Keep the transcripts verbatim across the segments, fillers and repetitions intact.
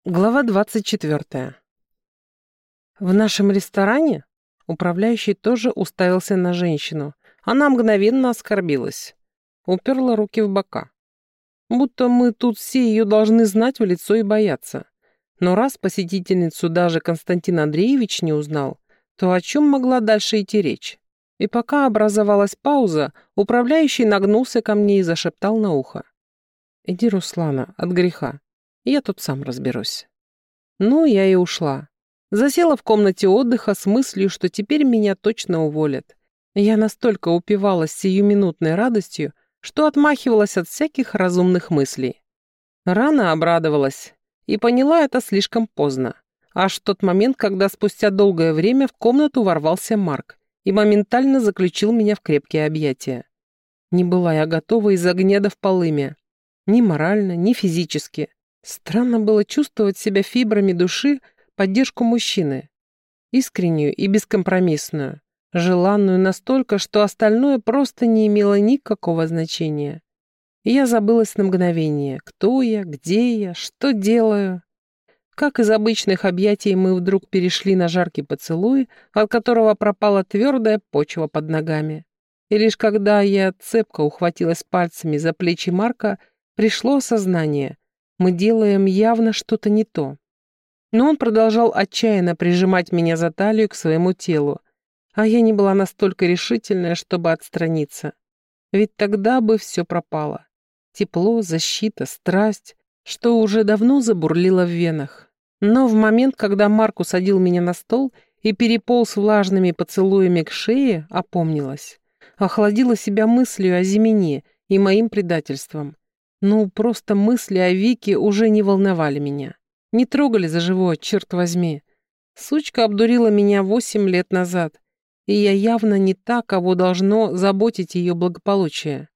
Глава двадцать четвёртая. В нашем ресторане управляющий тоже уставился на женщину. Она мгновенно оскорбилась. Уперла руки в бока. Будто мы тут все ее должны знать в лицо и бояться. Но раз посетительницу даже Константин Андреевич не узнал, то о чем могла дальше идти речь? И пока образовалась пауза, управляющий нагнулся ко мне и зашептал на ухо. «Иди, Руслана, от греха. Я тут сам разберусь». Ну, я и ушла. Засела в комнате отдыха с мыслью, что теперь меня точно уволят. Я настолько упивалась сиюминутной радостью, что отмахивалась от всяких разумных мыслей. Рано обрадовалась и поняла это слишком поздно. Аж в тот момент, когда спустя долгое время в комнату ворвался Марк и моментально заключил меня в крепкие объятия. Не была я готова из-за гнеда в полыми. Ни морально, ни физически. Странно было чувствовать себя фибрами души поддержку мужчины. Искреннюю и бескомпромиссную. Желанную настолько, что остальное просто не имело никакого значения. И я забылась на мгновение. Кто я, где я, что делаю? Как из обычных объятий мы вдруг перешли на жаркий поцелуй, от которого пропала твердая почва под ногами. И лишь когда я цепко ухватилась пальцами за плечи Марка, пришло осознание. Мы делаем явно что-то не то. Но он продолжал отчаянно прижимать меня за талию к своему телу, а я не была настолько решительная, чтобы отстраниться. Ведь тогда бы все пропало. Тепло, защита, страсть, что уже давно забурлило в венах. Но в момент, когда Марк усадил меня на стол и переполз влажными поцелуями к шее, опомнилась. Охладила себя мыслью о Зимине и моим предательством. Ну, просто мысли о Вике уже не волновали меня. Не трогали за живое, черт возьми. Сучка обдурила меня восемь лет назад, и я явно не та, кого должно заботить ее благополучие.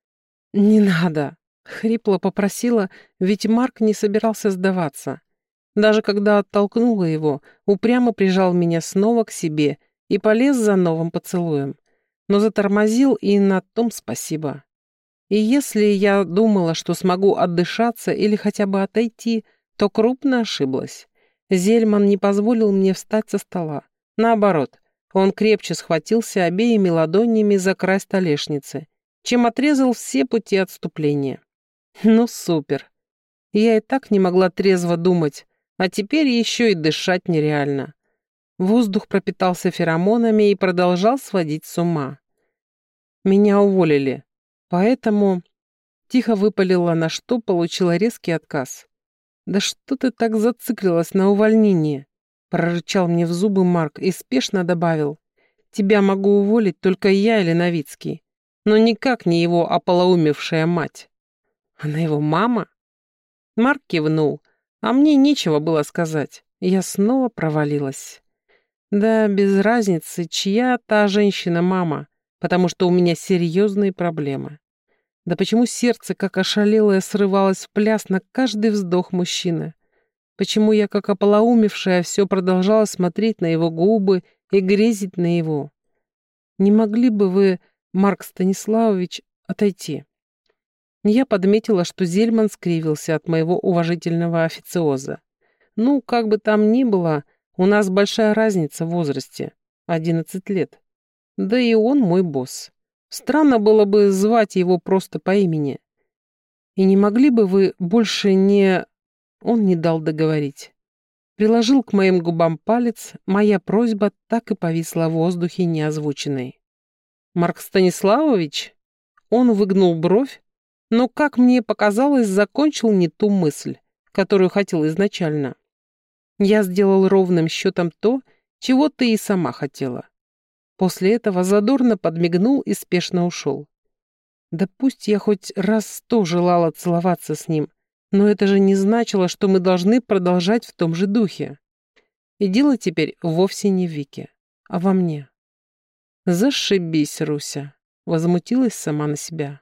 «Не надо», — хрипло попросила, ведь Марк не собирался сдаваться. Даже когда оттолкнула его, упрямо прижал меня снова к себе и полез за новым поцелуем. Но затормозил, и на том спасибо. И если я думала, что смогу отдышаться или хотя бы отойти, то крупно ошиблась. Зельман не позволил мне встать со стола. Наоборот, он крепче схватился обеими ладонями за край столешницы, чем отрезал все пути отступления. Ну, супер. Я и так не могла трезво думать, а теперь еще и дышать нереально. Воздух пропитался феромонами и продолжал сводить с ума. Меня уволили. Поэтому тихо выпалила, на что получила резкий отказ. «Да что ты так зациклилась на увольнении?» Прорычал мне в зубы Марк и спешно добавил. «Тебя могу уволить только я или Новицкий, но никак не его ополоумевшая мать». «Она его мама?» Марк кивнул, а мне нечего было сказать. Я снова провалилась. Да, без разницы, чья та женщина мама, потому что у меня серьезные проблемы. Да почему сердце, как ошалелое, срывалось в пляс на каждый вздох мужчины? Почему я, как ополоумевшая, все продолжала смотреть на его губы и грезить на его? Не могли бы вы, Марк Станиславович, отойти? Я подметила, что Зельман скривился от моего уважительного официоза. Ну, как бы там ни было, у нас большая разница в возрасте. Одиннадцать лет. Да и он мой босс. Странно было бы звать его просто по имени. И не могли бы вы больше не... Он не дал договорить. Приложил к моим губам палец, моя просьба так и повисла в воздухе неозвученной. «Марк Станиславович?» Он выгнул бровь, но, как мне показалось, закончил не ту мысль, которую хотел изначально. Я сделал ровным счетом то, чего ты и сама хотела. После этого задорно подмигнул и спешно ушел. Да пусть я хоть раз сто желала целоваться с ним, но это же не значило, что мы должны продолжать в том же духе. И дело теперь вовсе не в Вике, а во мне. Зашибись, Руся, возмутилась сама на себя.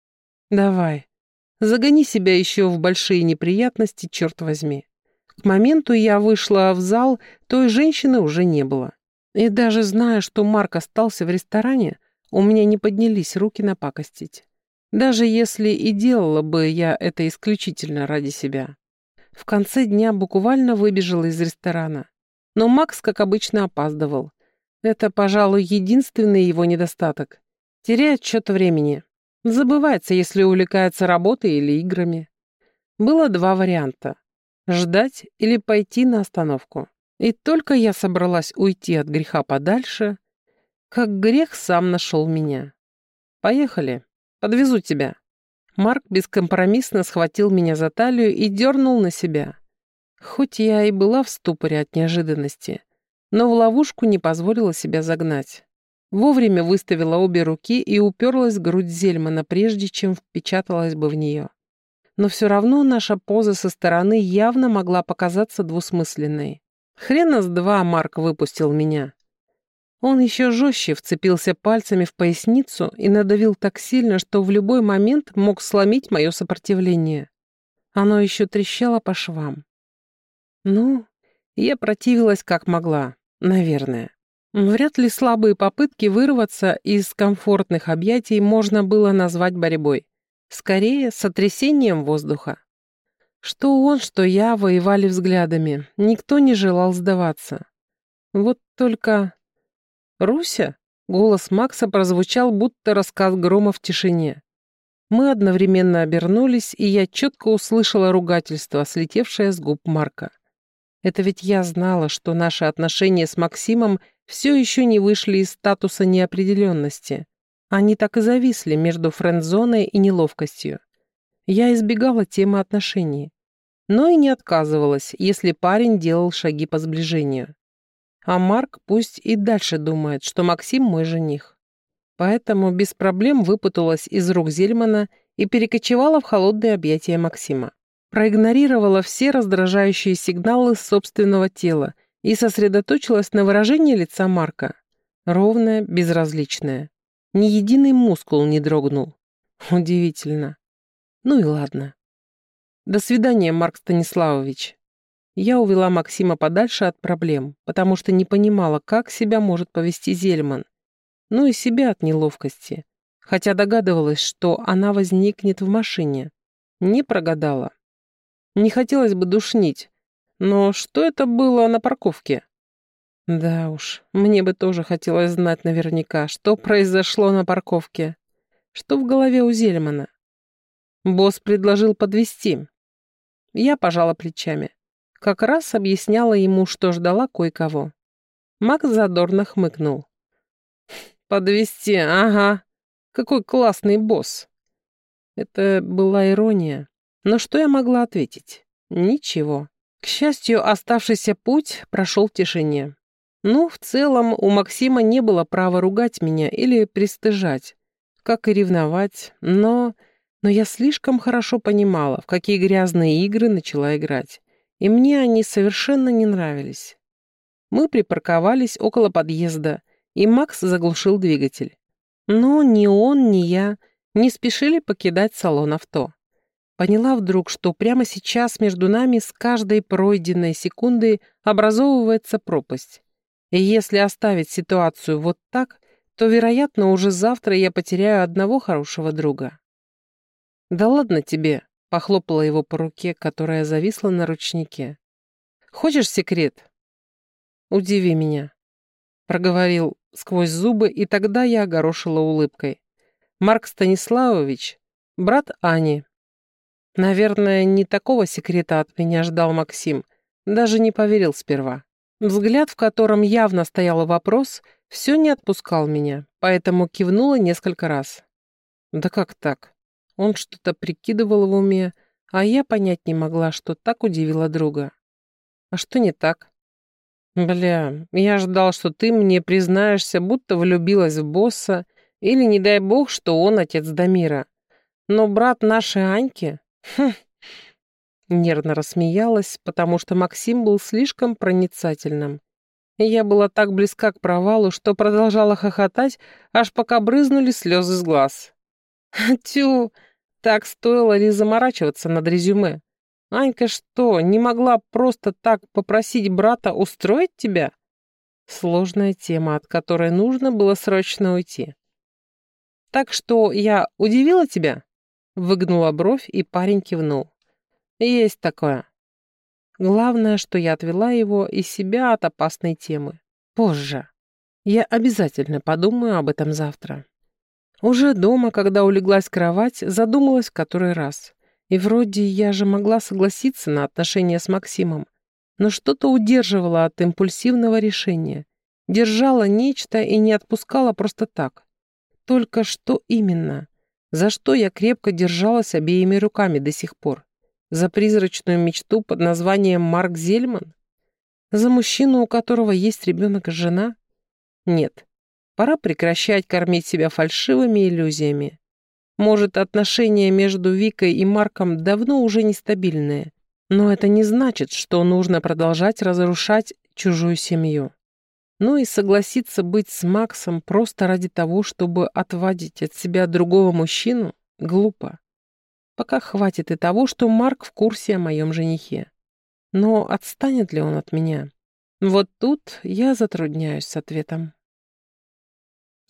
Давай, загони себя еще в большие неприятности, черт возьми. К моменту я вышла в зал, той женщины уже не было. И даже зная, что Марк остался в ресторане, у меня не поднялись руки напакостить. Даже если и делала бы я это исключительно ради себя. В конце дня буквально выбежала из ресторана. Но Макс, как обычно, опаздывал. Это, пожалуй, единственный его недостаток. Теряет счет времени. Забывается, если увлекается работой или играми. Было два варианта. Ждать или пойти на остановку. И только я собралась уйти от греха подальше, как грех сам нашел меня. «Поехали. Подвезу тебя». Марк бескомпромиссно схватил меня за талию и дернул на себя. Хоть я и была в ступоре от неожиданности, но в ловушку не позволила себя загнать. Вовремя выставила обе руки и уперлась в грудь Зельмана, прежде чем впечаталась бы в нее. Но все равно наша поза со стороны явно могла показаться двусмысленной. Хрена с два Марк выпустил меня. Он еще жестче вцепился пальцами в поясницу и надавил так сильно, что в любой момент мог сломить мое сопротивление. Оно еще трещало по швам. Ну, я противилась как могла, наверное. Вряд ли слабые попытки вырваться из комфортных объятий можно было назвать борьбой. Скорее, сотрясением воздуха. Что он, что я воевали взглядами. Никто не желал сдаваться. Вот только... «Руся?» — голос Макса прозвучал, будто рассказ грома в тишине. Мы одновременно обернулись, и я четко услышала ругательство, слетевшее с губ Марка. Это ведь я знала, что наши отношения с Максимом все еще не вышли из статуса неопределенности. Они так и зависли между френд-зоной и неловкостью. Я избегала темы отношений, но и не отказывалась, если парень делал шаги по сближению. А Марк пусть и дальше думает, что Максим мой жених. Поэтому без проблем выпуталась из рук Зельмана и перекочевала в холодные объятия Максима. Проигнорировала все раздражающие сигналы собственного тела и сосредоточилась на выражении лица Марка. Ровное, безразличное. Ни единый мускул не дрогнул. Удивительно. Ну и ладно. До свидания, Марк Станиславович. Я увела Максима подальше от проблем, потому что не понимала, как себя может повести Зельман. Ну и себя от неловкости. Хотя догадывалась, что она возникнет в машине. Не прогадала. Не хотелось бы душнить. Но что это было на парковке? Да уж, мне бы тоже хотелось знать наверняка, что произошло на парковке. Что в голове у Зельмана? Босс предложил подвезти. Я пожала плечами. Как раз объясняла ему, что ждала кое-кого. Макс задорно хмыкнул. «Подвезти, ага. Какой классный босс». Это была ирония. Но что я могла ответить? Ничего. К счастью, оставшийся путь прошел в тишине. Ну, в целом, у Максима не было права ругать меня или пристыжать, как и ревновать, но... Но я слишком хорошо понимала, в какие грязные игры начала играть. И мне они совершенно не нравились. Мы припарковались около подъезда, и Макс заглушил двигатель. Но ни он, ни я не спешили покидать салон авто. Поняла вдруг, что прямо сейчас между нами с каждой пройденной секундой образовывается пропасть. И если оставить ситуацию вот так, то, вероятно, уже завтра я потеряю одного хорошего друга. «Да ладно тебе», — похлопала его по руке, которая зависла на ручнике. «Хочешь секрет?» «Удиви меня», — проговорил сквозь зубы, и тогда я огорошила улыбкой. «Марк Станиславович, брат Ани». Наверное, не такого секрета от меня ждал Максим, даже не поверил сперва. Взгляд, в котором явно стоял вопрос, все не отпускал меня, поэтому кивнула несколько раз. «Да как так?» Он что-то прикидывал в уме, а я понять не могла, что так удивило друга. А что не так? Бля, я ждал, что ты мне признаешься, будто влюбилась в босса, или, не дай бог, что он отец Дамира. Но брат нашей Аньки... Хм... Нервно рассмеялась, потому что Максим был слишком проницательным. И я была так близка к провалу, что продолжала хохотать, аж пока брызнули слезы с глаз. Тю... Так стоило ли заморачиваться над резюме? Анька что, не могла просто так попросить брата устроить тебя? Сложная тема, от которой нужно было срочно уйти. Так что я удивила тебя? Выгнула бровь, и парень кивнул. Есть такое. Главное, что я отвела его и себя от опасной темы. Позже. Я обязательно подумаю об этом завтра. Уже дома, когда улеглась в кровать, задумалась в который раз. И вроде я же могла согласиться на отношения с Максимом, но что-то удерживало от импульсивного решения. Держала нечто и не отпускала просто так. Только что именно? За что я крепко держалась обеими руками до сих пор? За призрачную мечту под названием Марк Зельман? За мужчину, у которого есть ребенок и жена? Нет. Пора прекращать кормить себя фальшивыми иллюзиями. Может, отношения между Викой и Марком давно уже нестабильные, но это не значит, что нужно продолжать разрушать чужую семью. Ну и согласиться быть с Максом просто ради того, чтобы отвадить от себя другого мужчину, глупо. Пока хватит и того, что Марк в курсе о моем женихе. Но отстанет ли он от меня? Вот тут я затрудняюсь с ответом.